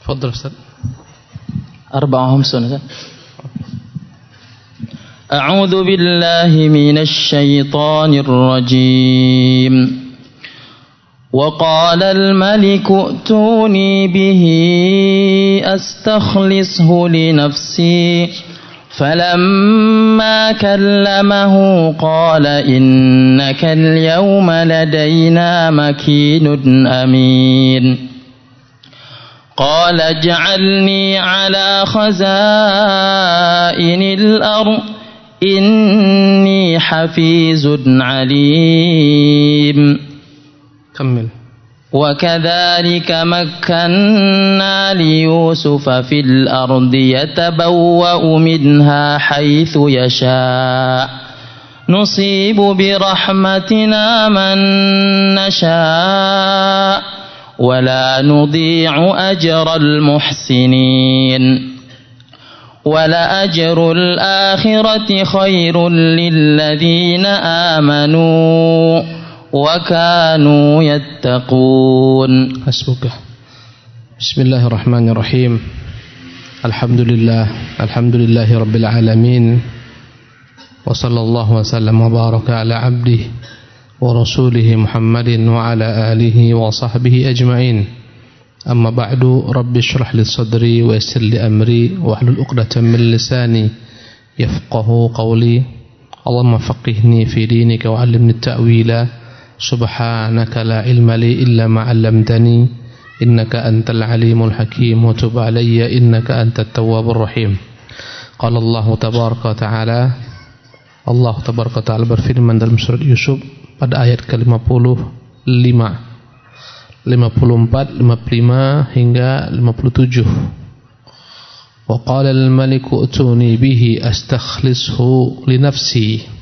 تفضل أستاذ. 54 أعوذ بالله من الشيطان الرجيم وقال الملك ائتوني به أستخلصه لنفسي فلما كلمه قال إنك اليوم لدينا مكين أمين قال اجعلني على خزائن الأرض إني حفيظ عليم. كمل. وكذلك مكنا ليوسف في الأرض يتبوأ منها حيث يشاء نصيب برحمتنا من نشاء ولا نضيع أجر المحسنين ولأجر الآخرة خير للذين آمنوا وكانوا يتقون. حسبك. بسم الله الرحمن الرحيم. الحمد لله رب العالمين وصلى الله وسلم وبارك على عبده ورسوله محمد وعلى آله وصحبه أجمعين. أما بعد رب اشرح لي صدري ويسر لي أمري واحلل عقدة من لساني يفقه قولي. اللهم فقهني في دينك وعلمني التأويل. سبحانك لا علم لي إلا ما علمتني إنك أنت العليم الحكيم وتب علي إنك أنت التواب الرحيم. قال الله تبارك وتعالى berfirman dalam surat Yusuf pada ayat ke-55, 54, 55 hingga 57. Wa qala al-maliku utuni bihi astakhlishu li nafsi.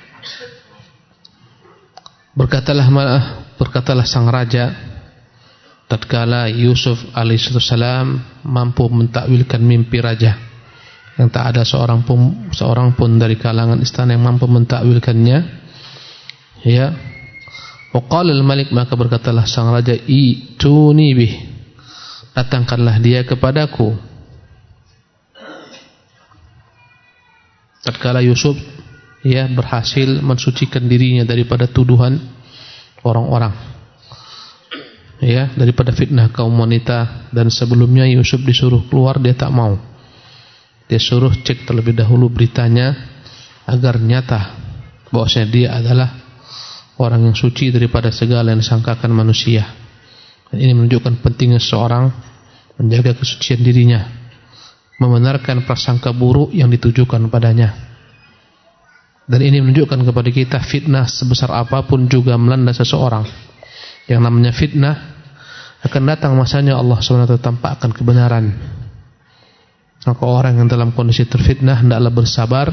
Berkatalah sang raja tatkala Yusuf alaihissalam mampu mentakwilkan mimpi raja, yang tak ada seorang pun dari kalangan istana yang mampu mentakwilkannya. Ya. Wa qala al-malik, maka berkatalah sang raja, ituni bih, datangkanlah dia kepadaku. Tatkala Yusuf berhasil mensucikan dirinya daripada tuduhan orang-orang, daripada fitnah kaum wanita. Dan sebelumnya Yusuf disuruh keluar, dia tak mau. Dia suruh cek terlebih dahulu beritanya agar nyata bahwasanya dia adalah orang yang suci daripada segala yang disangkakan manusia. Dan ini menunjukkan pentingnya seorang menjaga kesucian dirinya, membenarkan prasangka buruk yang ditujukan padanya. Dan ini menunjukkan kepada kita fitnah sebesar apapun juga melanda seseorang. Yang namanya fitnah akan datang masanya Allah SWT tampakkan kebenaran. Maka orang yang dalam kondisi terfitnah hendaklah bersabar,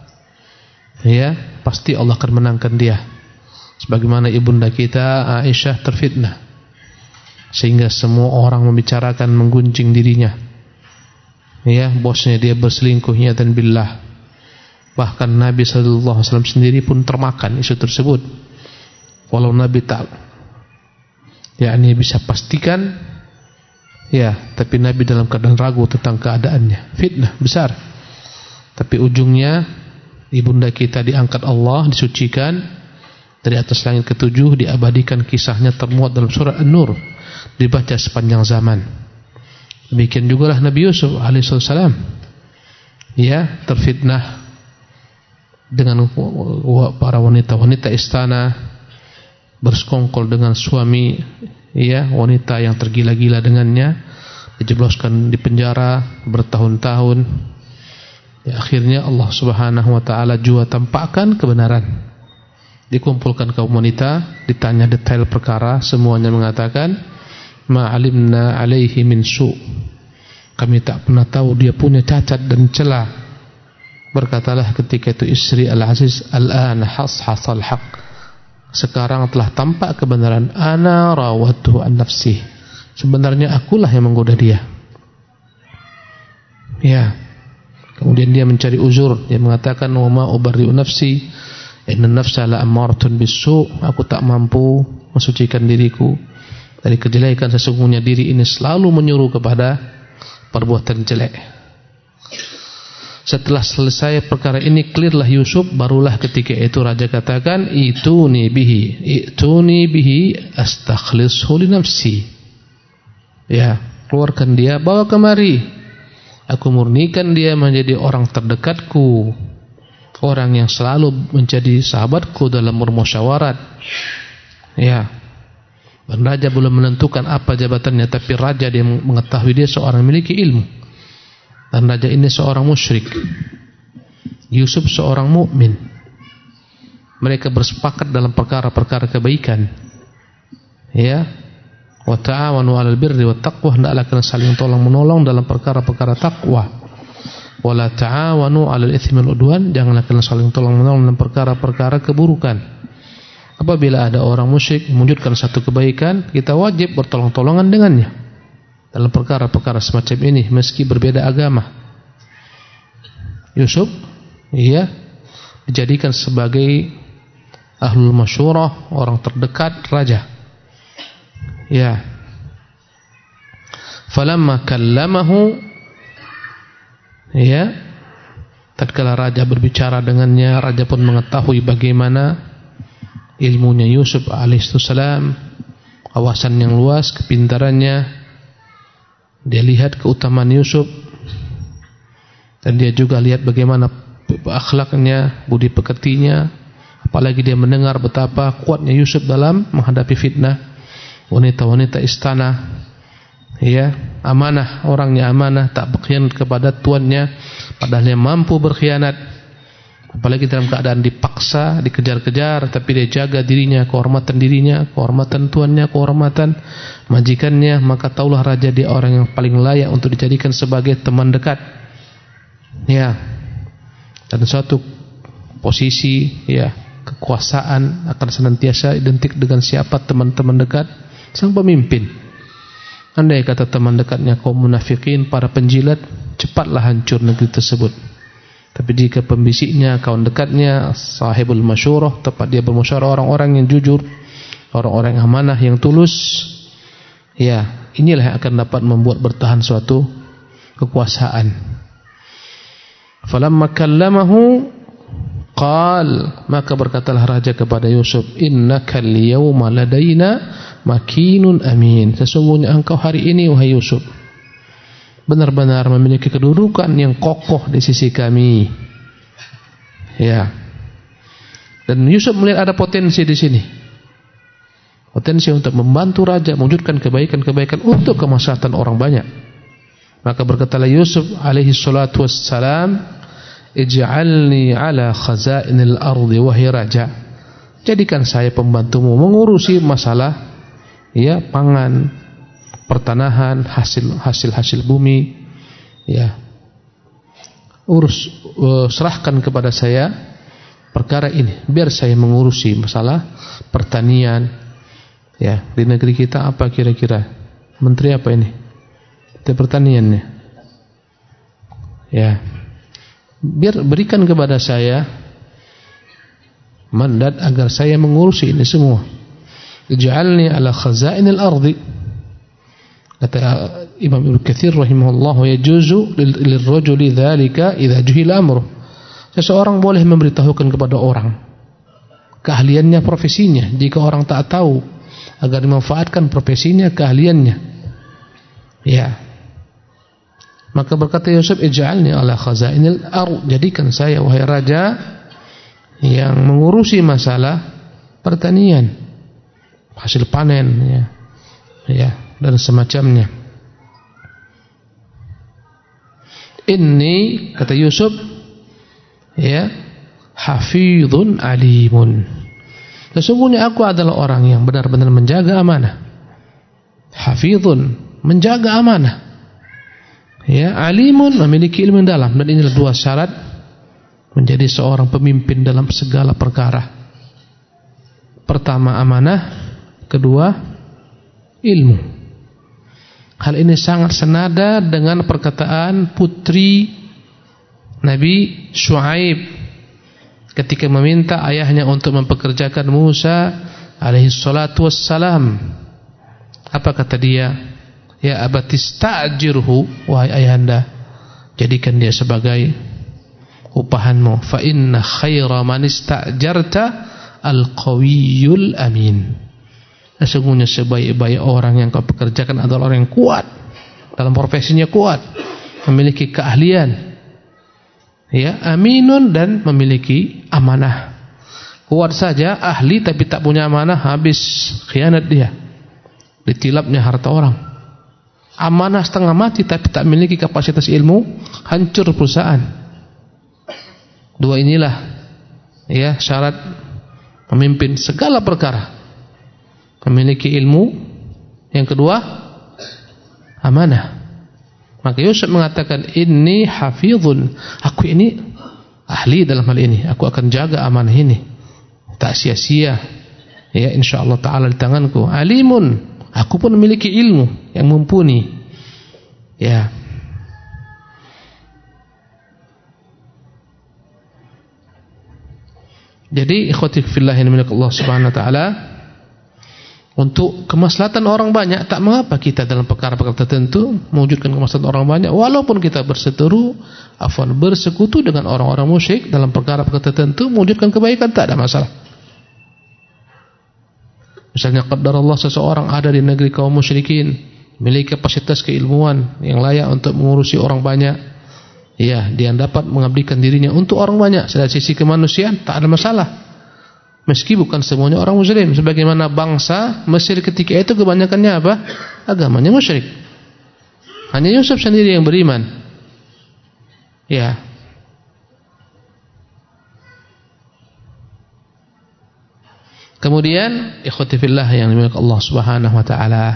pasti Allah akan menangkan dia. Sebagaimana ibunda kita Aisyah terfitnah, sehingga semua orang membicarakan, menggunjing dirinya. Bosnya dia berselingkuh, dan billah. Bahkan Nabi SAW sendiri pun termakan isu tersebut. Walau Nabi tak bisa pastikan, tapi Nabi dalam keadaan ragu tentang keadaannya. Fitnah besar. Tapi ujungnya ibunda kita diangkat Allah, disucikan dari atas langit ke-7, diabadikan kisahnya termuat dalam surah An-Nur, dibaca sepanjang zaman. Demikian jugalah Nabi Yusuf alaihissalam, terfitnah dengan para wanita-wanita istana, bersekongkol dengan suami wanita yang tergila-gila dengannya, dijebloskan di penjara bertahun-tahun. Akhirnya Allah Subhanahu wa taala juga tampakkan kebenaran. Dikumpulkan kaum wanita, ditanya detail perkara, semuanya mengatakan ma alimna alaihi min su'. Kami tak pernah tahu dia punya cacat dan celah. Berkatalah ketika itu istri Al-Aziz, al-ana hashasal haq. Sekarang telah tampak kebenaran. Ana rawatuhu an nafsi. Sebenarnya akulah yang menggoda dia. Kemudian dia mencari uzur. Dia mengatakan wa ma ubarri'u nafsi inna nafsa la'ammaratun bis-su'. Aku tak mampu mensucikan diriku dari kejelekan, sesungguhnya diri ini selalu menyuruh kepada perbuatan jelek. Setelah selesai perkara ini, clearlah Yusuf, barulah ketika itu raja katakan, ituni bihi astakhlishu li nafsi. Ya, keluarkan dia, bawa kemari. Aku murnikan dia menjadi orang terdekatku, orang yang selalu menjadi sahabatku dalam bermusyawarat. Ya. Dan raja belum menentukan apa jabatannya, tapi raja dia mengetahui dia seorang memiliki ilmu. Dan raja ini seorang musyrik, Yusuf seorang mukmin. Mereka bersepakat dalam perkara-perkara kebaikan. Ya, wa ta'awanu 'alal birri wat taqwa, hendaklah kalian saling tolong-menolong dalam perkara-perkara takwa. Wa la ta'awanu 'alal itsmi wal 'udwan, janganlah kalian saling tolong-menolong dalam perkara-perkara keburukan. Apabila ada orang musyrik mewujudkan satu kebaikan, kita wajib bertolong-tolongan dengannya dalam perkara-perkara semacam ini, meski berbeda agama. Yusuf, dijadikan sebagai ahlul masyurah, orang terdekat raja. Ya. Falamma kallamahu, tatkala raja berbicara dengannya, raja pun mengetahui bagaimana ilmunya Yusuf alaihissalam, wawasan yang luas, kepintarannya. Dia lihat keutamaan Yusuf, dan dia juga lihat bagaimana akhlaknya, budi pekertinya. Apalagi dia mendengar betapa kuatnya Yusuf dalam menghadapi fitnah wanita-wanita istana. Ya, amanah, orangnya amanah, tak berkhianat kepada tuannya, padahal dia mampu berkhianat. Apalagi dalam keadaan dipaksa, dikejar-kejar, tapi dia jaga dirinya, kehormatan dirinya, kehormatan tuannya, kehormatan majikannya. Maka taulah raja dia orang yang paling layak untuk dijadikan sebagai teman dekat. Ya. Dan suatu posisi, kekuasaan akan senantiasa identik dengan siapa teman-teman dekat sang pemimpin. Andai kata teman dekatnya kaum munafikin, para penjilat, cepatlah hancur negeri tersebut. Tapi jika pembisiknya, kawan dekatnya, sahibul masyurah, tempat dia bermusyawarah, orang-orang yang jujur, orang-orang yang amanah, yang tulus, inilah yang akan dapat membuat bertahan suatu kekuasaan. Falamma kallamahu qal, maka berkatalah raja kepada Yusuf, innaka al-yawma ladaina makinun amin. Sesungguhnya engkau hari ini, wahai Yusuf, benar-benar memiliki kedudukan yang kokoh di sisi kami. Ya. Dan Yusuf melihat ada potensi di sini. Potensi untuk membantu raja mewujudkan kebaikan-kebaikan untuk kemaslahatan orang banyak. Maka berkatalah Yusuf alaihi salatu wassalam, ij'alni ala khazainil ardi wahai raja. Jadikan saya pembantumu mengurusi masalah pangan, pertanahan, hasil bumi, serahkan kepada saya perkara ini, biar saya mengurusi masalah pertanian. Di negeri kita apa kira-kira menteri apa ini? Menteri pertaniannya. Biar berikan kepada saya mandat agar saya mengurusi ini semua. Ij'alni ala khazainil ardi. Kata Imam Ibnu Katsir rahimahullah, yajuzu lirrajuli dzalika idza juhila amruh. Seseorang boleh memberitahukan kepada orang keahliannya, profesinya, jika orang tak tahu, agar dimanfaatkan profesinya, keahliannya. Maka berkata Yusuf, ij'alni ala khazainil ardh, jadikan saya wahai raja yang mengurusi masalah pertanian, hasil panen, dan semacamnya. Inni, kata Yusuf, hafizun alimun. Sesungguhnya aku adalah orang yang benar-benar menjaga amanah. Hafizun, menjaga amanah. Alimun, memiliki ilmu yang dalam. Dan inilah dua syarat menjadi seorang pemimpin dalam segala perkara. Pertama amanah, kedua ilmu. Hal ini sangat senada dengan perkataan putri Nabi Syuaib ketika meminta ayahnya untuk mempekerjakan Musa alaihi salatu wassalam. Apa kata dia? Ya abatista'jirhu, wahai ayahanda, jadikan dia sebagai upahanmu. Fa inna khaira man ista'jarta al-qawiyyul amin. Sesungguhnya sebaik-baik orang yang kau pekerjakan adalah orang yang kuat, dalam profesinya kuat, memiliki keahlian, ya, aminun, dan memiliki amanah. Kuat saja, ahli tapi tak punya amanah, habis, khianat dia, ditilapnya harta orang. Amanah setengah mati tapi tak memiliki kapasitas ilmu, hancur perusahaan. Dua inilah, ya, syarat pemimpin segala perkara. Memiliki ilmu, yang kedua amanah. Maka Yusuf mengatakan, inni hafizun, aku ini ahli dalam hal ini, aku akan jaga amanah ini, tak sia-sia, ya, insyaallah taala di tanganku. Alimun, aku pun memiliki ilmu yang mumpuni, ya. Jadi ikhwati fillah yang dimiliki Allah Subhanahu wa taala, untuk kemaslahatan orang banyak, tak mengapa kita dalam perkara-perkara tertentu mewujudkan kemaslahatan orang banyak, walaupun kita bersekutu dengan orang-orang musyrik dalam perkara-perkara tertentu, mewujudkan kebaikan, tak ada masalah. Misalnya qadarullah seseorang ada di negeri kaum musyrikin, memiliki kapasitas keilmuan yang layak untuk mengurusi orang banyak, ya, dia dapat mengabdikan dirinya untuk orang banyak. Dari sisi kemanusiaan tak ada masalah, meski bukan semuanya orang muslim. Sebagaimana bangsa Mesir ketika itu kebanyakannya apa? Agamanya musyrik. Hanya Yusuf sendiri yang beriman, ya. Kemudian ikhwati fillah yang dimiliki Allah Subhanahu wa taala,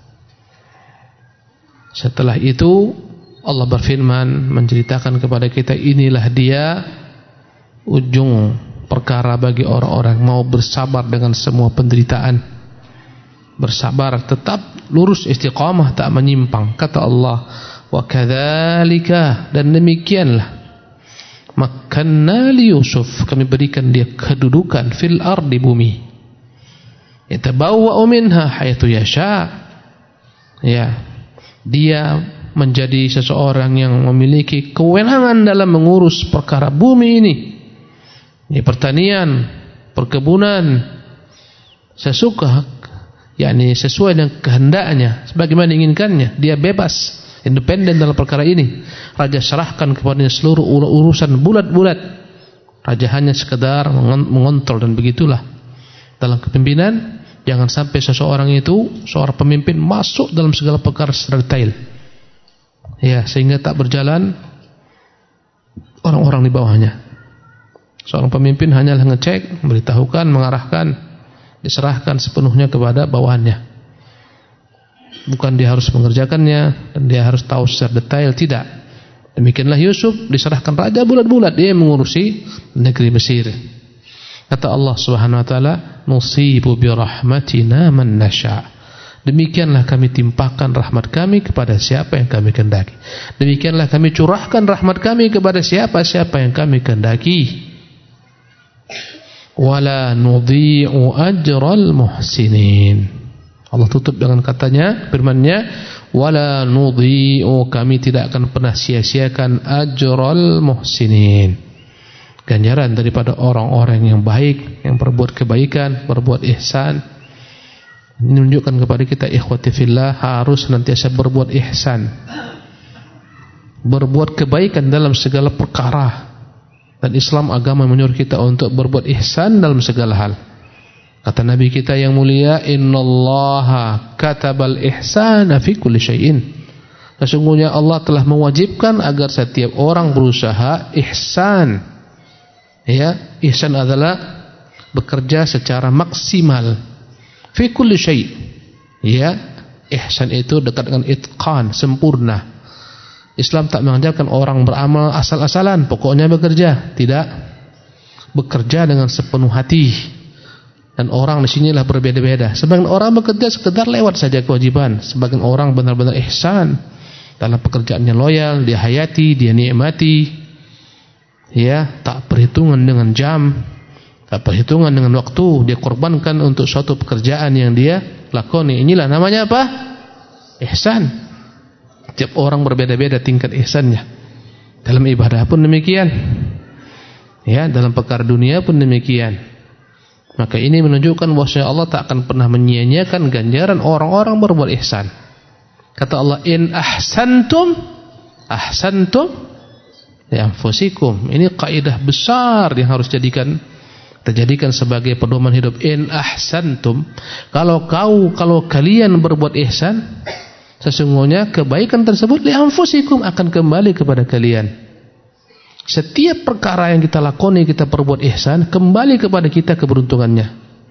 setelah itu Allah berfirman menceritakan kepada kita, inilah dia ujung perkara bagi orang-orang mau bersabar dengan semua penderitaan. Bersabar, tetap lurus, istiqamah, tak menyimpang. Kata Allah, wa kadzalika, dan demikianlah, makkanna li Yusuf, kami berikan dia kedudukan fil ardi, bumi. Yatabawwa'u minha haitsu yasha, ya, dia menjadi seseorang yang memiliki kewenangan dalam mengurus perkara bumi ini. Ini pertanian, perkebunan, sesuka, yakni sesuai dengan kehendaknya, sebagaimana inginkannya. Dia bebas, independen dalam perkara ini. Raja serahkan kepadanya seluruh urusan bulat-bulat. Raja hanya sekedar mengontrol, dan begitulah dalam kepemimpinan. Jangan sampai seseorang itu, seorang pemimpin, masuk dalam segala perkara secara detail, ya, sehingga tak berjalan orang-orang di bawahnya. Seorang pemimpin hanyalah ngecek, memberitahukan, mengarahkan, diserahkan sepenuhnya kepada bawahannya. Bukan dia harus mengerjakannya dan dia harus tahu secara detail, tidak. Demikianlah Yusuf, diserahkan raja bulat-bulat, dia mengurusi negeri Mesir. Kata Allah Subhanahu wa taala, nusibu bi rahmatina man nasha. Demikianlah kami timpakan rahmat kami kepada siapa yang kami kehendaki. Demikianlah kami curahkan rahmat kami kepada siapa-siapa yang kami kehendaki. Wala nudhi'u ajral muhsinin. Allah tutup dengan katanya, firman-Nya, wala nudhi'u, kami tidak akan pernah sia-siakan ajral muhsinin, ganjaran daripada orang-orang yang baik, yang berbuat kebaikan, berbuat ihsan. Ini menunjukkan kepada kita, ikhwati fillah, harus senantiasa berbuat ihsan, berbuat kebaikan dalam segala perkara. Dan Islam agama menyuruh kita untuk berbuat ihsan dalam segala hal. Kata Nabi kita yang mulia, innallaha katabal ihsana fi kulli syai'in. Sesungguhnya Allah telah mewajibkan agar setiap orang berusaha ihsan. Ya, ihsan adalah bekerja secara maksimal fi kulli syai'. Ya, ihsan itu dekat dengan itqan, sempurna. Islam tak mengajarkan orang beramal asal-asalan, pokoknya bekerja. Tidak. Bekerja dengan sepenuh hati. Dan orang di sinilah berbeda-beda. Sebagian orang bekerja sekedar lewat saja kewajiban. Sebagian orang benar-benar ihsan dalam pekerjaannya, loyal, dia hayati, dia nikmati. Ya, tak perhitungan dengan jam, tak perhitungan dengan waktu, dia korbankan untuk suatu pekerjaan yang dia lakoni. Inilah namanya apa? ihsan. Tiap orang berbeda-beda tingkat ihsannya. Dalam ibadah pun demikian. Ya, dalam perkara dunia pun demikian. Maka ini menunjukkan bahwa Allah tak akan pernah menyia-nyiakan ganjaran orang-orang berbuat ihsan. Kata Allah, in ahsantum li anfusikum. Ini kaidah besar yang harus terjadikan sebagai pedoman hidup. In ahsantum, kalau kalian berbuat ihsan, sesungguhnya kebaikan tersebut li anfusikum, akan kembali kepada kalian. Setiap perkara yang kita lakoni, kita perbuat ihsan, kembali kepada kita keberuntungannya.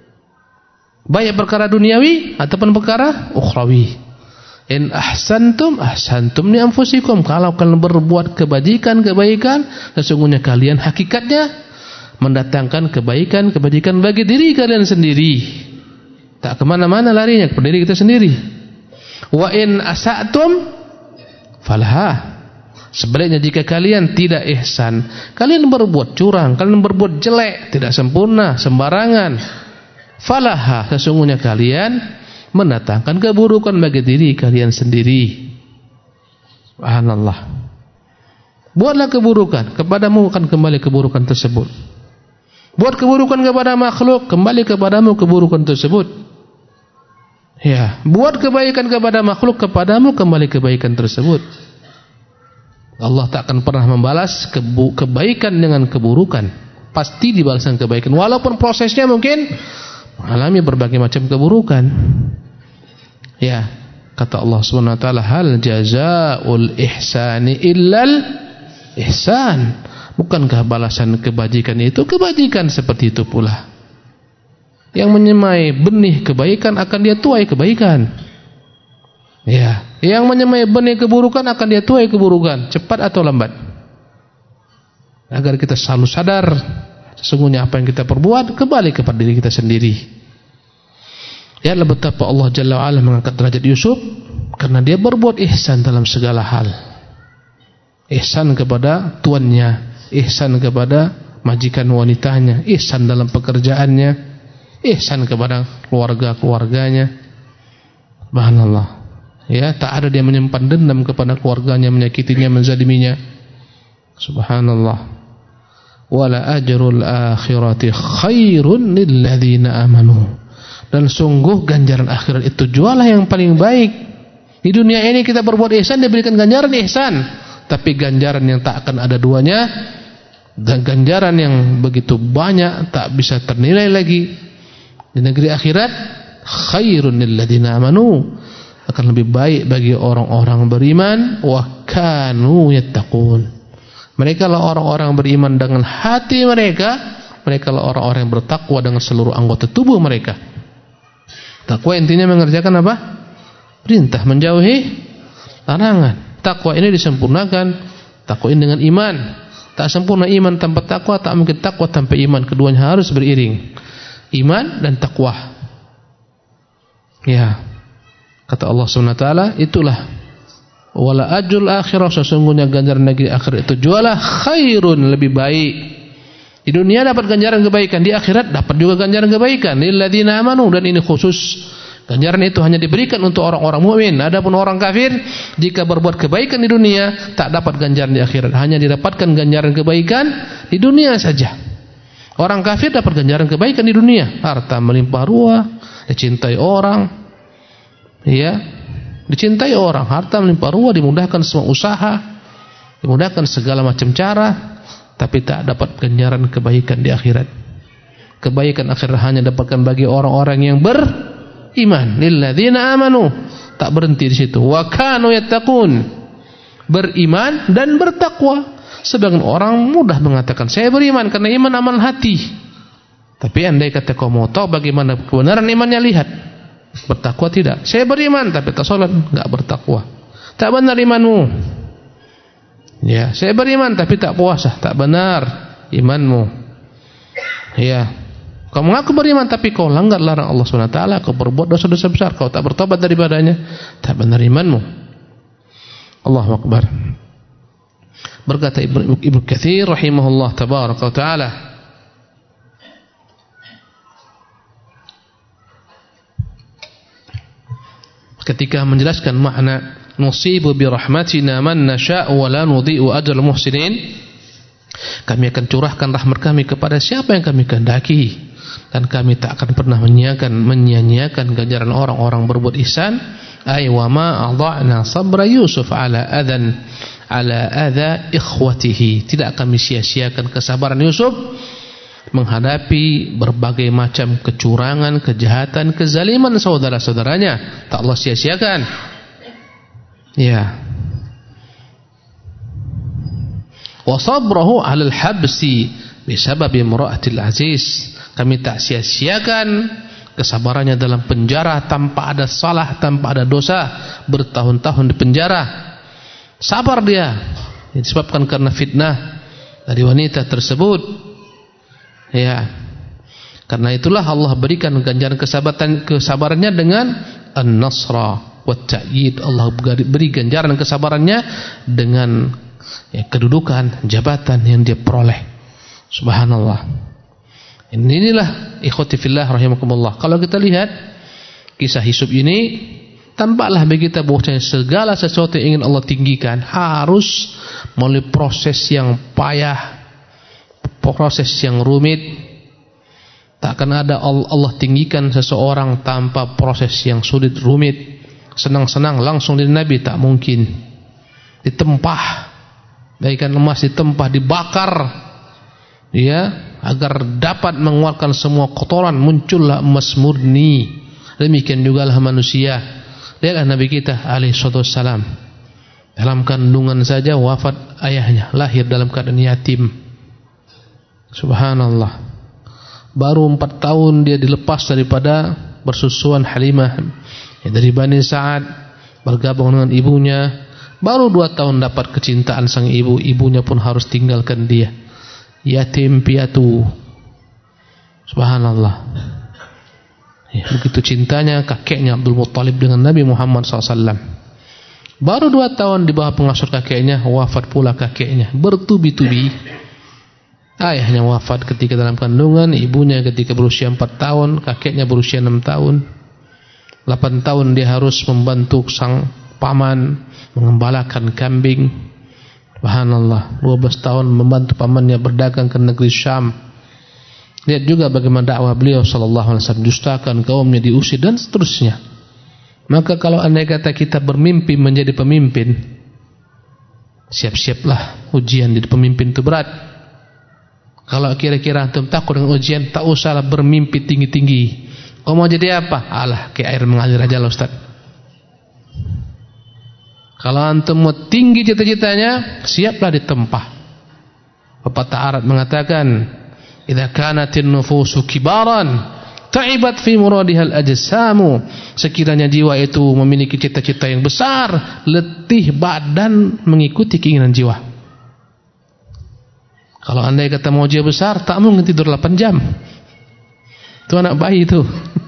Baik perkara duniawi ataupun perkara ukhrawi. In ahsantum li anfusikum. Kalau kalian berbuat kebaikan, sesungguhnya kalian hakikatnya mendatangkan kebaikan bagi diri kalian sendiri. Tak kemana-mana larinya, kepada diri kita sendiri. Wa in asatum falaha. Sebaliknya, jika kalian tidak ihsan, kalian berbuat curang, kalian berbuat jelek, tidak sempurna, sembarangan, falaha, sesungguhnya kalian mendatangkan keburukan bagi diri kalian sendiri. Subhanallah. Buatlah keburukan, kepadamu akan kembali keburukan tersebut. Buat keburukan kepada makhluk, kembali kepadamu keburukan tersebut. Ya, buat kebaikan kepada makhluk, kepadamu kembali kebaikan tersebut. Allah tak akan pernah membalas kebaikan dengan keburukan. Pasti dibalaskan kebaikan, walaupun prosesnya mungkin mengalami berbagai macam keburukan. Ya, kata Allah Subhanahu wa taala, hal jazaa'ul ihsani illal ihsan. Bukankah balasan kebajikan itu kebajikan seperti itu pula. Yang menyemai benih kebaikan akan dia tuai kebaikan. Ya, yang menyemai benih keburukan akan dia tuai keburukan, cepat atau lambat. Agar kita selalu sadar sesungguhnya apa yang kita perbuat kembali kepada diri kita sendiri. Lihatlah betapa Allah Jalla wa'ala mengangkat derajat Yusuf karena dia berbuat ihsan dalam segala hal. Ihsan kepada tuannya, ihsan kepada majikan wanitanya, ihsan dalam pekerjaannya, ihsan kepada keluarganya. Subhanallah. Ya, tak ada dia menyimpan dendam kepada keluarganya, menyakitinya, menzaliminya. Subhanallah. Wala ajrul akhirati khairun lil ladzina amanu. Dan sungguh ganjaran akhirat itu jualah yang paling baik. Di dunia ini kita berbuat ihsan, diberikan ganjaran ihsan, tapi ganjaran yang tak akan ada duanya, dan ganjaran yang begitu banyak tak bisa ternilai lagi di negeri akhirat. Khairun lil ladzina amanu, akan lebih baik bagi orang-orang beriman. Wa kanu yattaqun, mereka lah orang-orang beriman dengan hati mereka. Mereka lah orang-orang yang bertakwa dengan seluruh anggota tubuh mereka. Takwa intinya mengerjakan apa? Perintah, menjauhi larangan. Takwa ini disempurnakan, takwa ini dengan iman. Tak sempurna iman tanpa takwa, tak mungkin takwa tanpa iman. Keduanya harus beriring, iman dan takwa. Ya, kata Allah SWT, itulah wala ajrul akhirah, sesungguhnya ganjaran negeri akhirat itu jualah khairun, lebih baik. Di dunia dapat ganjaran kebaikan, di akhirat dapat juga ganjaran kebaikan lil ladzina amanu, dan ini khusus. Ganjaran itu hanya diberikan untuk orang-orang mukmin. Adapun orang kafir, jika berbuat kebaikan di dunia, tak dapat ganjaran di akhirat, hanya didapatkan ganjaran kebaikan di dunia saja. Orang kafir dapat ganjaran kebaikan di dunia, harta melimpah ruah, dicintai orang, ya, dicintai orang, harta melimpah ruah, dimudahkan semua usaha, dimudahkan segala macam cara, tapi tak dapat ganjaran kebaikan di akhirat. Kebaikan akhirat hanya dapatkan bagi orang-orang yang beriman. Lilladzina amanu, tak berhenti di situ. Wa kanu yattaqun, beriman dan bertakwa. Sebagian orang mudah mengatakan saya beriman karena iman amal hati. Tapi andai kata kau mau tahu bagaimana kebenaran imannya, lihat. Bertakwa tidak. Saya beriman tapi tak salat, enggak bertakwa. Tak benar imanmu. Ya, saya beriman tapi tak puasa, tak benar imanmu. Ya, kau mengaku beriman tapi kau langgar larang Allah SWT, kau berbuat dosa-dosa besar, kau tak bertobat daripadanya, tak benar imanmu. Allahu Akbar. Berkata Ibnu Katsir rahimahullah tabaraka wa taala, ketika menjelaskan makna nusibu bi rahmatina man nasha'u wa la nudhi'u ajral muhsinin, kami akan curahkan rahmat kami kepada siapa yang kami kehendaki, dan kami tak akan pernah menyia-nyiakan ganjaran orang-orang berbuat ihsan. Ay wa ma adha'na sabra Yusuf ala adha ikhwatihi, tidak kami sia-siakan kesabaran Yusuf menghadapi berbagai macam kecurangan, kejahatan, kezaliman saudara-saudaranya. Tak Allah sia-siakan. Ya. Wa sabrahu 'alal habsi bisabab imra'atil aziz, kami tak sia-siakan kesabarannya dalam penjara tanpa ada salah, tanpa ada dosa, bertahun-tahun di penjara. Sabar dia, disebabkan karena fitnah dari wanita tersebut. Ya, karena itulah Allah berikan ganjaran kesabarannya dengan an-nasra wa ta'yid. Allah beri ganjaran kesabarannya dengan kedudukan, jabatan yang dia peroleh. Subhanallah. Inilah ikhwati fillah rahimakumullah. Kalau kita lihat kisah Yusuf ini, tampaklah bagi kita bahwasanya segala sesuatu yang ingin Allah tinggikan harus melalui proses yang payah, proses yang rumit. Tak akan ada Allah tinggikan seseorang tanpa proses yang sulit, rumit. Senang-senang langsung dari Nabi, tak mungkin. Ditempah, bagaikan emas ditempah, dibakar, ya, agar dapat mengeluarkan semua kotoran, muncullah emas murni. Demikian juga lah manusia. Lihatlah Nabi kita alaihi wassalam, dalam kandungan saja wafat ayahnya, lahir dalam keadaan yatim. Subhanallah. Baru 4 tahun dia dilepas daripada bersusuan Halimah dari Bani Sa'ad, bergabung dengan ibunya. Baru 2 tahun dapat kecintaan sang ibu, ibunya pun harus tinggalkan dia, yatim piatu. Subhanallah. Ya, begitu cintanya kakeknya Abdul Muttalib dengan Nabi Muhammad SAW. Baru 2 tahun di bawah pengasuh kakeknya, wafat pula kakeknya, bertubi-tubi. Ayahnya wafat ketika dalam kandungan, ibunya ketika berusia 4 tahun, kakeknya berusia 6 tahun. 8 tahun dia harus membantu sang paman mengembalakan kambing. Subhanallah. 12 tahun membantu pamannya berdagang ke negeri Syam. Lihat juga bagaimana dakwah beliau sallallahu alaihi wasallam, dustakan kaumnya, diusir dan seterusnya. Maka kalau andai kata kita bermimpi menjadi pemimpin, siap-siaplah ujian jadi pemimpin itu berat. Kalau kira-kira antum takut dengan ujian, tak usahlah bermimpi tinggi-tinggi. Kau mau jadi apa? Alah, kayak air mengalir aja lah Ustaz. Kalau antum mau tinggi cita-citanya, siaplah ditempah. Pepatah Arab mengatakan, idza kanatin nufusu kibaran ta'ibat fi muradihal ajsamu. Sekiranya jiwa itu memiliki cita-cita yang besar, letih badan mengikuti keinginan jiwa. Kalau andai kata mau jiwa besar, tak mungkin tidur 8 jam. Itu anak bayi itu.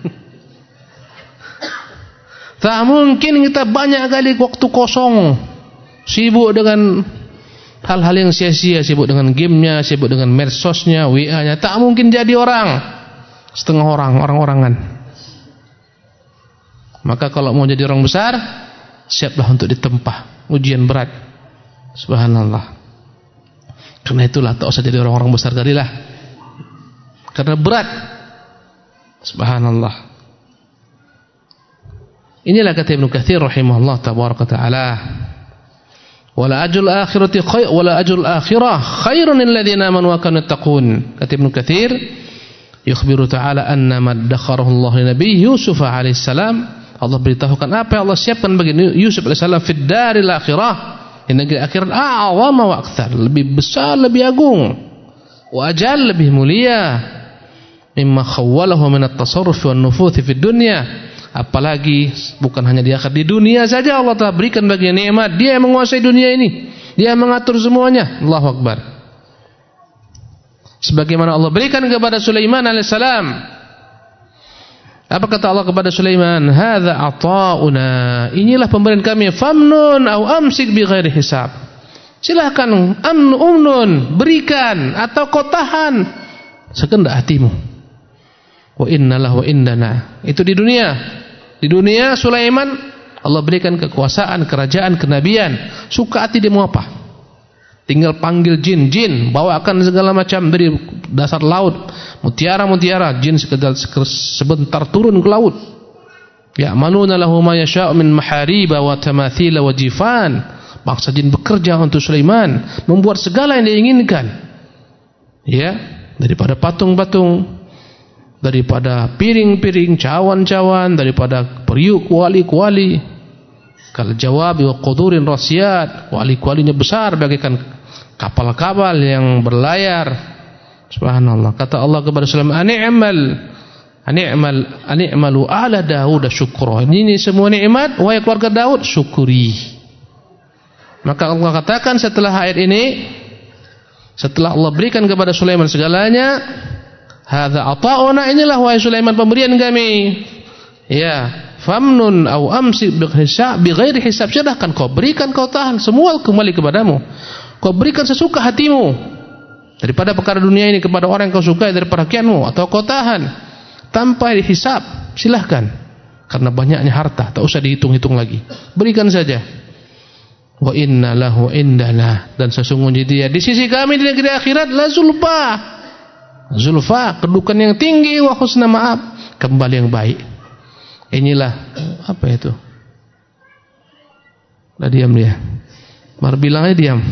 Tak mungkin kita banyak kali waktu kosong, sibuk dengan hal-hal yang sia-sia, sibuk dengan gamenya, sibuk dengan medsosnya, WA-nya. Tak mungkin jadi orang, setengah orang-orangan. Maka kalau mau jadi orang besar, siaplah untuk ditempah ujian berat. Subhanallah. Karena itulah tak usah jadi orang-orang besar kalilah, karena berat. Subhanallah. Inilah kata Ibnu Katsir rahimahullah tabaraka taala, wala ajrul akhirati khair wala ajrul akhirah khairun lil ladzina amanu wa kanu yattaqun. Kata Ibnu Katsir, yukhbiru ta'ala anna ma dakharahu Allah li nabi Yusuf alaihi salam. Allah beritahukan apa yang Allah siapkan bagi Yusuf alaihi salam fid daril akhirah, di negeri akhirat, a'zama wa aktsar, lebih besar, lebih agung, wa ajal, lebih mulia, mimma khawwalahu min at-tasarruf wan nufuth fi dunya. Apalagi bukan hanya di akhirat, di dunia saja Allah telah berikan baginya nikmat. Dia yang menguasai dunia ini, dia yang mengatur semuanya. Allahu akbar. Sebagaimana Allah berikan kepada Sulaiman alaihissalam. Apa kata Allah kepada Sulaiman? Hadza ata'una. Inilah pemberian kami. Famnun au amsik bi ghairi hisab. Silakan umnun, berikan atau kau tahan sekehendak hatimu. Wa innalahu wa indana. Itu di dunia. Di dunia Sulaiman Allah berikan kekuasaan, kerajaan, kenabian. Suka hati dia mau apa? Tinggal panggil jin, bawakan segala macam dari dasar laut, mutiara, jin sebentar turun ke laut. Ya'maluna lahu ma yasha'u min mahariba wa tamathila wa jifan. Bangsa jin bekerja untuk Sulaiman, membuat segala yang dia inginkan. Ya, daripada patung-patung, daripada piring-piring, cawan-cawan, daripada periuk kuali-kuali. Kal jawabi wa qudurin rasiyat, kuali-kualinya besar bagaikan kapal-kapal yang berlayar. Subhanallah. Kata Allah kepada Sulaiman, Ani'malu ala Daud syukra. Ini semua nikmat wahai keluarga Daud, syukuri. Maka Allah katakan setelah ayat ini, setelah Allah berikan kepada Sulaiman segalanya, hadza ata'una, inilah wahai Sulaiman pemberian kami. Ya, famnun au amsik bighairi hisab, silahkan kau berikan, kau tahan, semua kembali kepadamu. Kau berikan sesuka hatimu daripada perkara dunia ini kepada orang yang kau sukai daripada rakyatmu, atau kau tahan tanpa dihisab, silahkan. Karena banyaknya harta, tak usah dihitung-hitung lagi, berikan saja. Wa inna lahu indana, dan sesungguhnya dia di sisi kami di negeri akhirat la zulfa, kedudukan yang tinggi, wa husna ma'ab, kembali yang baik. Inilah apa itu? Lah diam dia. Baru bilangnya diam.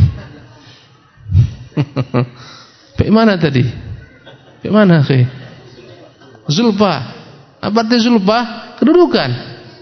Bagaimana tadi? Bagaimana akhi? Zulfa. Apa arti zulfa? Kedudukan.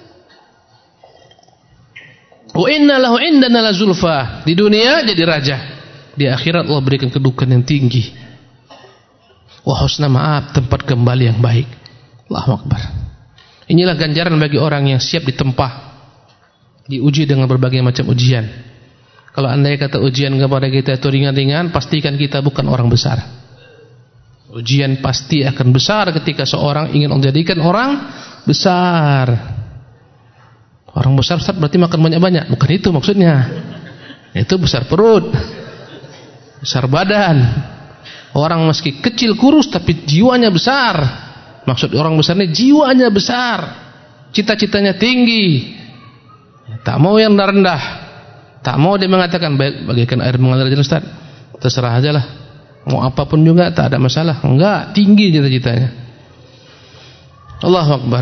Wa inna lahu indana la zulfa. Di dunia jadi raja, di akhirat Allah berikan kedudukan yang tinggi. Wa husna ma'ab, tempat kembali yang baik. Allahu akbar. Inilah ganjaran bagi orang yang siap ditempa, diuji dengan berbagai macam ujian. Kalau andai kata ujian kepada kita itu ringan-ringan, pastikan kita bukan orang besar. Ujian pasti akan besar ketika seorang ingin menjadikan orang besar. Orang besar berarti makan banyak-banyak, bukan itu maksudnya. Itu besar perut, besar badan. Orang meski kecil kurus tapi jiwanya besar. Maksud orang besar ini jiwanya besar, cita-citanya tinggi, tak mau yang rendah, tak mau dia mengatakan bagaikan air mengalir aja Ustaz, terserah aja lah, mau apapun juga tak ada masalah. Enggak, tinggi cita-citanya. Allahu akbar.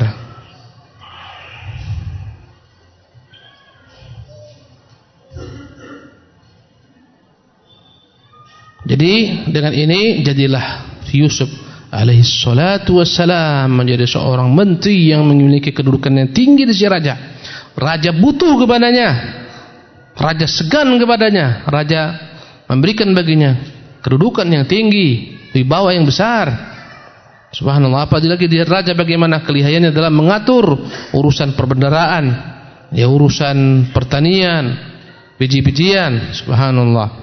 Jadi dengan ini jadilah Yusuf alaihi salatu wassalam menjadi seorang menteri yang memiliki kedudukan yang tinggi di sisi raja. Raja butuh kepadanya, raja segan kepadanya, raja memberikan baginya kedudukan yang tinggi, wibawa yang besar. Subhanallah. Apalagi dia raja, bagaimana kelihayannya dalam mengatur urusan perbendaharaan, ya urusan pertanian, biji-bijian. Subhanallah.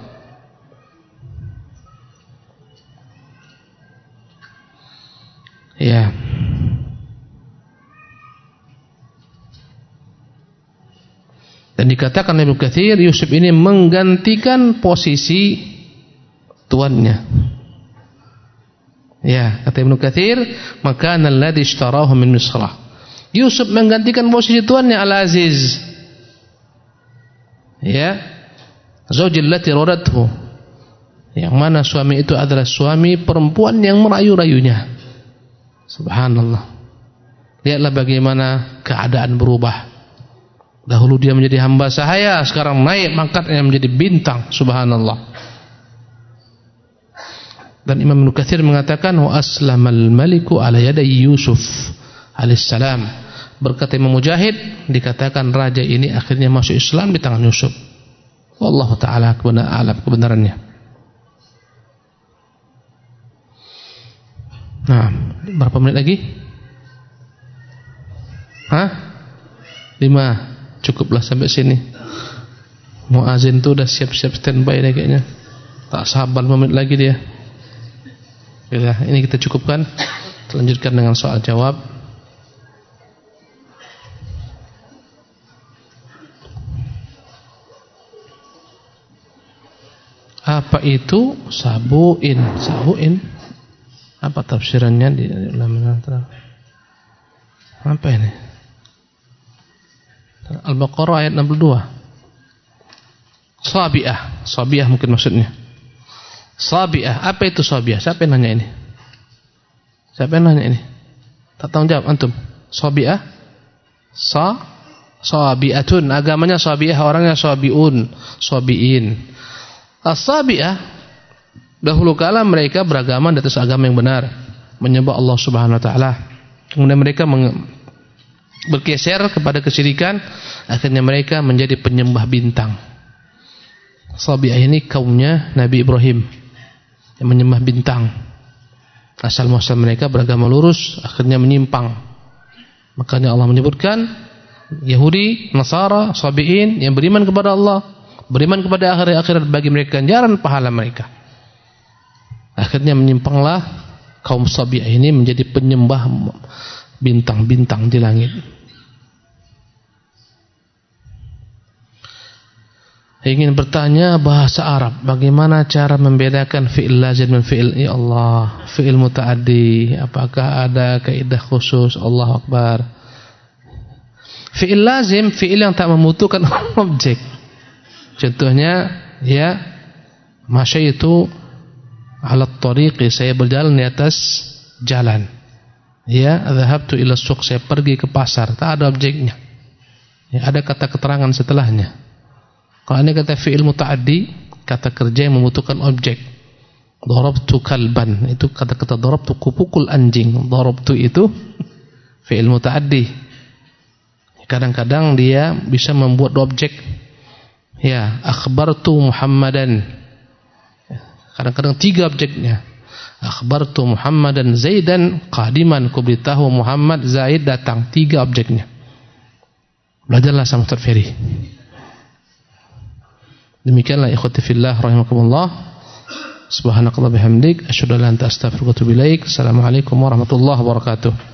Ya. Dan dikatakan Ibnu Katsir, Yusuf ini menggantikan posisi tuannya. Ya, kata Ibnu Katsir, makana alladhi ishtarahu min Misrah. Yusuf menggantikan posisi tuannya Al-Aziz. Ya. Zaujil lati radathu. Yang mana suami itu adalah suami perempuan yang merayu-rayunya. Subhanallah. Lihatlah bagaimana keadaan berubah. Dahulu dia menjadi hamba sahaya, sekarang naik pangkatnya menjadi bintang. Subhanallah. Dan Imam Ibnu Katsir mengatakan wa aslamal maliku ala yaday Yusuf alaihissalam. Berkata Imam Mujahid, dikatakan raja ini akhirnya masuk Islam di tangan Yusuf. Wallahu taala alam kebenarannya. Nah, berapa menit lagi? 5. Cukuplah sampai sini. Muazin tuh udah siap-siap standby deh kayaknya. Tak sabar 5 menit lagi dia. Baiklah, ini kita cukupkan. Kita lanjutkan dengan soal jawab. Apa itu sabuin? Sabuin? Apa tafsirannya di ulama? Apa ini? Al-Baqarah ayat 62. Sabiah mungkin maksudnya. Sabiah, apa itu sabiah? Siapa yang nanya ini? Tak tahu jawab antum. Sabiah? Sabiatun, agamanya sabiah, orangnya sabiin. As-sabiah, dahulu kala mereka beragama di atas agama yang benar, menyembah Allah Subhanahu wa taala. Kemudian mereka bergeser kepada kesyirikan, akhirnya mereka menjadi penyembah bintang. Sabiah ini kaumnya Nabi Ibrahim yang menyembah bintang. Asal muasal mereka beragama lurus, akhirnya menyimpang. Makanya Allah menyebutkan Yahudi, Nasara, Sabiin yang beriman kepada Allah, beriman kepada akhirat, bagi mereka ganjaran pahala mereka. Akhirnya menyimpanglah kaum Sabi'ah ini menjadi penyembah bintang-bintang di langit. Ingin bertanya bahasa Arab, bagaimana cara membedakan fi'il lazim dan fi'il fi'il muta'addi? Apakah ada kaidah khusus? Allahu Akbar. Fi'il lazim, fi'il yang tak membutuhkan objek. Contohnya, ya, masyaitu ala tariqi, saya berjalan di atas jalan. Ya, dhahabtu ila suq, saya pergi ke pasar, tak ada objeknya. Ya, ada kata keterangan setelahnya. Kalau ini kata fi'il muta'addi, kata kerja yang membutuhkan objek. Darabtu kalban, itu kata-kata darabtu, kupukul anjing. Darabtu itu fi'il muta'addi. Kadang-kadang dia bisa membuat objek. Ya, akhbartu Muhammadan. Kadang-kadang 3 objeknya. Akhbartu Muhammadan Zaidan qadiman, ku beritahu Muhammad Zaid datang, 3 objeknya. Belajarlah sama Ustaz Ferry. Demikianlah ikhwati fillah rahimakumullah. Subhanakallah bihamdik, asyhadu an la ilaha illa anta astaghfiruka wa atubu ilaik. Assalamualaikum warahmatullahi wabarakatuh.